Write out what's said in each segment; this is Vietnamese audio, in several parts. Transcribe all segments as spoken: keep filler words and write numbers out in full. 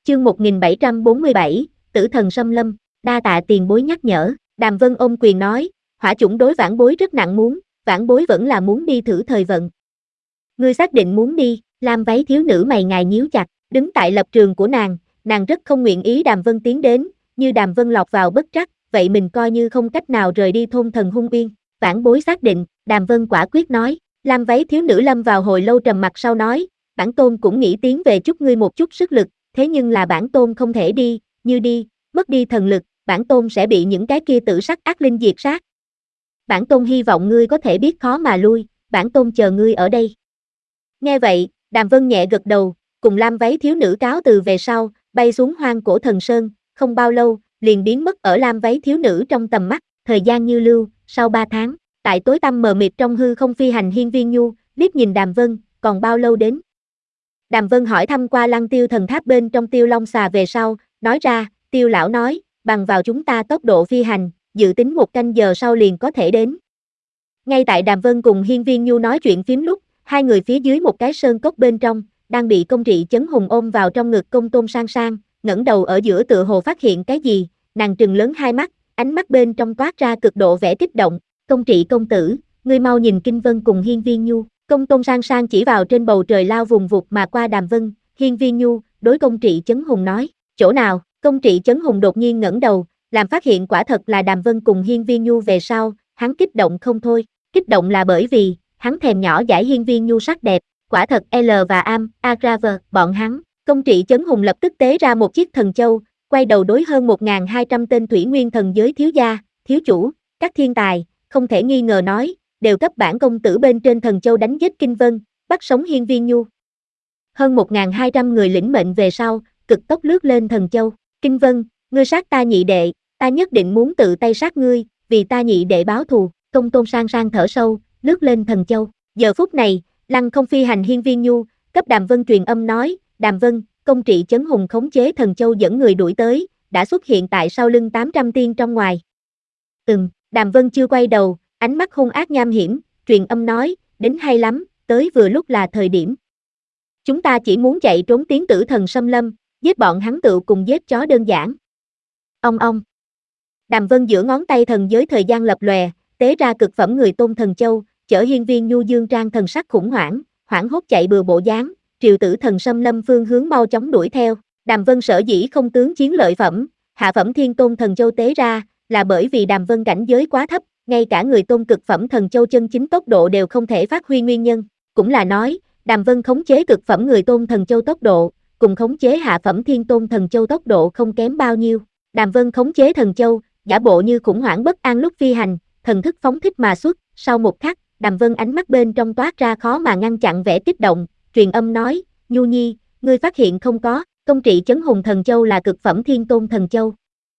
Chương một nghìn bảy trăm bốn mươi bảy, Tử thần xâm lâm, đa tạ tiền bối nhắc nhở. Đàm Vân ôm quyền nói, hỏa chủng đối vãn bối rất nặng muốn, vãn bối vẫn là muốn đi thử thời vận. Ngươi xác định muốn đi? Lam váy thiếu nữ mày ngài nhíu chặt, đứng tại lập trường của nàng, nàng rất không nguyện ý Đàm Vân tiến đến, như Đàm Vân lọt vào bất trắc, vậy mình coi như không cách nào rời đi thôn thần hung uyên. Vãn bối xác định, Đàm Vân quả quyết nói. Lam váy thiếu nữ lâm vào hồi lâu trầm mặc sau nói, bản tôn cũng nghĩ tiến về chúc ngươi một chút sức lực, thế nhưng là bản tôn không thể đi, như đi, mất đi thần lực, bản tôn sẽ bị những cái kia tử sắc ác linh diệt sát. Bản tôn hy vọng ngươi có thể biết khó mà lui, bản tôn chờ ngươi ở đây. Nghe vậy, Đàm Vân nhẹ gật đầu, cùng Lam váy thiếu nữ cáo từ về sau, bay xuống hoang cổ thần sơn, không bao lâu, liền biến mất ở Lam váy thiếu nữ trong tầm mắt, thời gian như lưu, sau ba tháng, tại tối tăm mờ mịt trong hư không phi hành Hiên Viên Nhu, liếc nhìn Đàm Vân, còn bao lâu đến? Đàm Vân hỏi thăm qua Lăng Tiêu thần tháp bên trong Tiêu Long xà về sau, nói ra, Tiêu lão nói, bằng vào chúng ta tốc độ phi hành, dự tính một canh giờ sau liền có thể đến. Ngay tại Đàm Vân cùng Hiên Viên Nhu nói chuyện phím lúc, hai người phía dưới một cái sơn cốc bên trong, đang bị công trị chấn hùng ôm vào trong ngực công tôn sang sang, ngẩng đầu ở giữa tựa hồ phát hiện cái gì, nàng trừng lớn hai mắt, ánh mắt bên trong toát ra cực độ vẻ kích động, công trị công tử, ngươi mau nhìn Kinh Vân cùng Hiên Viên Nhu, công tôn sang sang chỉ vào trên bầu trời lao vùng vụt mà qua Đàm Vân, Hiên Viên Nhu, đối công trị chấn hùng nói, chỗ nào, công trị chấn hùng đột nhiên ngẩng đầu, làm phát hiện quả thật là Đàm Vân cùng Hiên Viên Nhu về sau, hắn kích động không thôi, kích động là bởi vì, hắn thèm nhỏ dãi Hiên Viên Nhu sắc đẹp, quả thật L và Am, Agraver, bọn hắn, công trị chấn hùng lập tức tế ra một chiếc thần châu, quay đầu đối hơn một nghìn hai trăm tên thủy nguyên thần giới thiếu gia, thiếu chủ, các thiên tài, không thể nghi ngờ nói, đều cấp bản công tử bên trên thần châu đánh giết Kinh Vân, bắt sống Hiên Viên Nhu. Hơn một nghìn hai trăm người lĩnh mệnh về sau, cực tốc lướt lên thần châu, Kinh Vân, ngươi sát ta nhị đệ, ta nhất định muốn tự tay sát ngươi, vì ta nhị đệ báo thù, công tôn sang sang thở sâu, lướt lên thần châu, giờ phút này, lăng không phi hành Hiên Viên Nhu, cấp Đàm Vân truyền âm nói, Đàm Vân, công trị chấn hùng khống chế thần châu dẫn người đuổi tới, đã xuất hiện tại sau lưng tám trăm tiên trong ngoài. Ừm, Đàm Vân chưa quay đầu, ánh mắt hung ác nham hiểm, truyền âm nói, đến hay lắm, tới vừa lúc là thời điểm. Chúng ta chỉ muốn chạy trốn tiến tử thần xâm lâm, giết bọn hắn tựu cùng giết chó đơn giản. Ông ông. Đàm Vân giữa ngón tay thần giới thời gian lập lòe, tế ra cực phẩm người tôn thần châu, chở Hiên Viên Nhu dương trang thần sắc khủng hoảng, hoảng hốt chạy bừa bộ dáng, triều tử thần xâm lâm phương hướng mau chóng đuổi theo. Đàm Vân sở dĩ không tướng chiến lợi phẩm, hạ phẩm thiên tôn thần châu tế ra, là bởi vì Đàm Vân cảnh giới quá thấp, ngay cả người tôn cực phẩm thần châu chân chính tốc độ đều không thể phát huy nguyên nhân, cũng là nói, Đàm Vân khống chế cực phẩm người tôn thần châu tốc độ, cùng khống chế hạ phẩm thiên tôn thần châu tốc độ không kém bao nhiêu. Đàm Vân khống chế thần châu, giả bộ như khủng hoảng bất an lúc phi hành, thần thức phóng thích mà xuất, sau một khắc, Đàm Vân ánh mắt bên trong toát ra khó mà ngăn chặn vẻ kích động, truyền âm nói, Nhu Nhi, ngươi phát hiện không có, công trị chấn hùng thần châu là cực phẩm thiên tôn thần châu.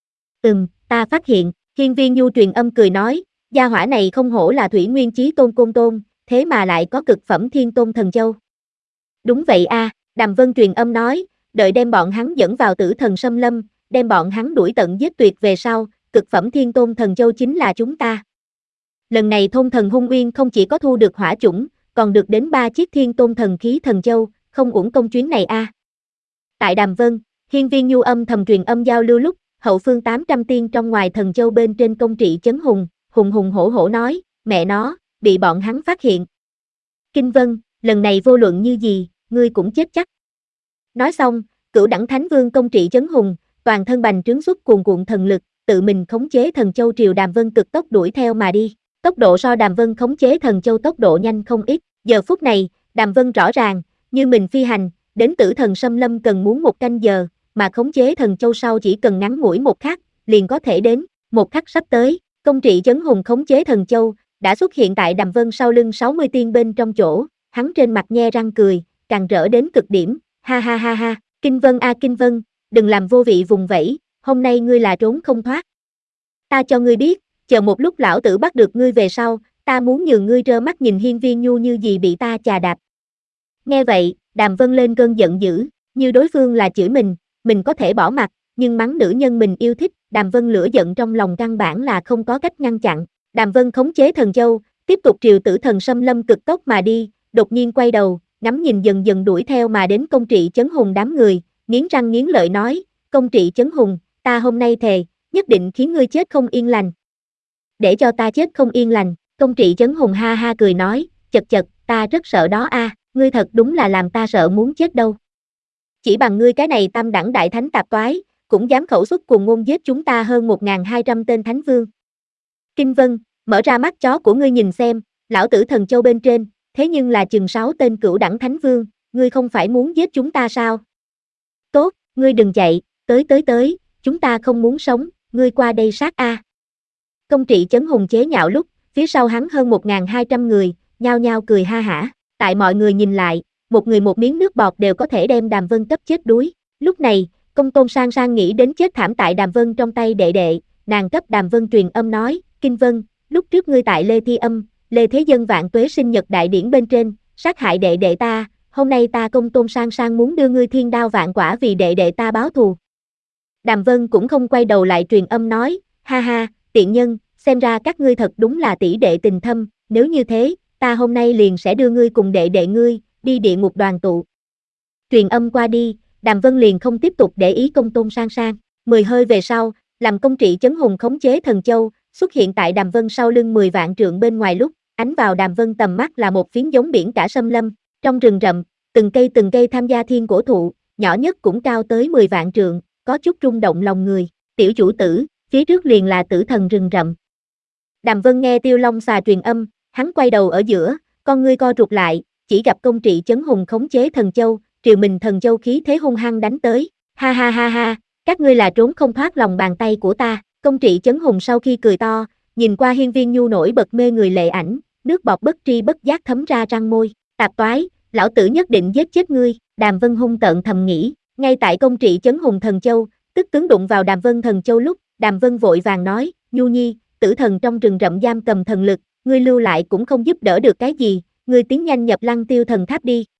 Ừm, ta phát hiện, Hiên Viên Nhu truyền âm cười nói, gia hỏa này không hổ là thủy nguyên chí tôn côn tôn, thế mà lại có cực phẩm thiên tôn thần châu. Đúng vậy a, à, Đàm Vân truyền âm nói, đợi đem bọn hắn dẫn vào tử thần xâm lâm, đem bọn hắn đuổi tận giết tuyệt về sau, cực phẩm thiên tôn thần châu chính là chúng ta. Lần này thôn thần hung uyên không chỉ có thu được hỏa chủng, còn được đến ba chiếc thiên tôn thần khí thần châu, không uổng công chuyến này a. À. Tại Đàm Vân, Hiên Viên Nhu âm thầm truyền âm giao lưu lúc, hậu phương tám trăm tiên trong ngoài thần châu bên trên công trị chấn hùng, hùng hùng hổ hổ nói, mẹ nó, bị bọn hắn phát hiện. Kinh Vân, lần này vô luận như gì, ngươi cũng chết chắc. Nói xong, cửu đẳng thánh vương công trị chấn hùng, toàn thân bành trướng xuất cuồn cuộn thần lực, tự mình khống chế thần châu triều Đàm Vân cực tốc đuổi theo mà đi. Tốc độ so Đàm Vân khống chế thần châu tốc độ nhanh không ít, giờ phút này, Đàm Vân rõ ràng, như mình phi hành, đến tử thần xâm lâm cần muốn một canh giờ, mà khống chế thần châu sau chỉ cần ngắn ngủi một khắc, liền có thể đến, một khắc sắp tới, công trị chấn hùng khống chế thần châu, đã xuất hiện tại Đàm Vân sau lưng sáu mươi tiên bên trong chỗ, hắn trên mặt nhe răng cười, càng rỡ đến cực điểm, ha ha ha ha, Kinh Vân a Kinh Vân, đừng làm vô vị vùng vẫy, hôm nay ngươi là trốn không thoát. Ta cho ngươi biết, chờ một lúc lão tử bắt được ngươi về sau, ta muốn nhường ngươi trơ mắt nhìn Hiên Viên Nhu như gì bị ta chà đạp. Nghe vậy, Đàm Vân lên cơn giận dữ, như đối phương là chửi mình, mình có thể bỏ mặt, nhưng mắng nữ nhân mình yêu thích, Đàm Vân lửa giận trong lòng căn bản là không có cách ngăn chặn. Đàm Vân khống chế thần châu, tiếp tục triều tử thần xâm lâm cực tốc mà đi, đột nhiên quay đầu, ngắm nhìn dần dần đuổi theo mà đến công trị chấn hùng đám người, nghiến răng nghiến lợi nói, công trị Chấn Hùng, ta hôm nay thề, nhất định khiến ngươi chết không yên lành. Để cho ta chết không yên lành, công trị Chấn Hùng ha ha cười nói, chật chật, ta rất sợ đó a, ngươi thật đúng là làm ta sợ muốn chết đâu. Chỉ bằng ngươi cái này tam đẳng đại thánh tạp toái, cũng dám khẩu xuất cuồng ngôn giết chúng ta hơn một nghìn hai trăm tên thánh vương. Kinh Vân, mở ra mắt chó của ngươi nhìn xem, lão tử Thần Châu bên trên, thế nhưng là chừng sáu tên cửu đẳng thánh vương, ngươi không phải muốn giết chúng ta sao? Tốt, ngươi đừng chạy, tới tới tới, chúng ta không muốn sống, ngươi qua đây sát a. Công trị Chấn Hùng chế nhạo lúc, phía sau hắn hơn một nghìn hai trăm người, nhao nhao cười ha hả, tại mọi người nhìn lại, một người một miếng nước bọt đều có thể đem Đàm Vân cấp chết đuối. Lúc này, Công Tôn Sang Sang nghĩ đến chết thảm tại Đàm Vân trong tay đệ đệ, nàng cấp Đàm Vân truyền âm nói, Kinh Vân, lúc trước ngươi tại Lê Thi Âm, Lê Thế Dân vạn tuế sinh nhật đại điển bên trên, sát hại đệ đệ ta, hôm nay ta Công Tôn Sang Sang muốn đưa ngươi thiên đao vạn quả vì đệ đệ ta báo thù. Đàm Vân cũng không quay đầu lại truyền âm nói, ha ha, tiện nhân, xem ra các ngươi thật đúng là tỷ đệ tình thâm, nếu như thế, ta hôm nay liền sẽ đưa ngươi cùng đệ đệ ngươi, đi địa ngục đoàn tụ. Truyền âm qua đi, Đàm Vân liền không tiếp tục để ý Công Tôn Sang Sang. Mười hơi về sau, làm công trị Chấn Hùng khống chế Thần Châu, xuất hiện tại Đàm Vân sau lưng mười vạn trượng bên ngoài lúc, ánh vào Đàm Vân tầm mắt là một phiến giống biển cả xâm lâm, trong rừng rậm, từng cây từng cây tham gia thiên cổ thụ, nhỏ nhất cũng cao tới mười vạn trượng, có chút rung động lòng người. Tiểu chủ tử, phía trước liền là tử thần rừng rậm. Đàm Vân nghe Tiêu Long xà truyền âm, hắn quay đầu ở giữa, con ngươi co rụt lại, chỉ gặp công trị Chấn Hùng khống chế Thần Châu, triều mình Thần Châu khí thế hung hăng đánh tới, ha ha ha ha, các ngươi là trốn không thoát lòng bàn tay của ta. Công trị Chấn Hùng sau khi cười to, nhìn qua hiên viên nhu nổi bật mê người lệ ảnh, nước bọt bất tri bất giác thấm ra răng môi, tạp toái, lão tử nhất định giết chết ngươi. Đàm Vân hung tợn thầm nghĩ, ngay tại công trị Chấn Hùng Thần Châu, tức tướng đụng vào Đàm Vân Thần Châu lúc, Đàm Vân vội vàng nói, Nhu Nhi, tử thần trong rừng rậm giam cầm thần lực, ngươi lưu lại cũng không giúp đỡ được cái gì, ngươi tiến nhanh nhập Lăng Tiêu thần tháp đi.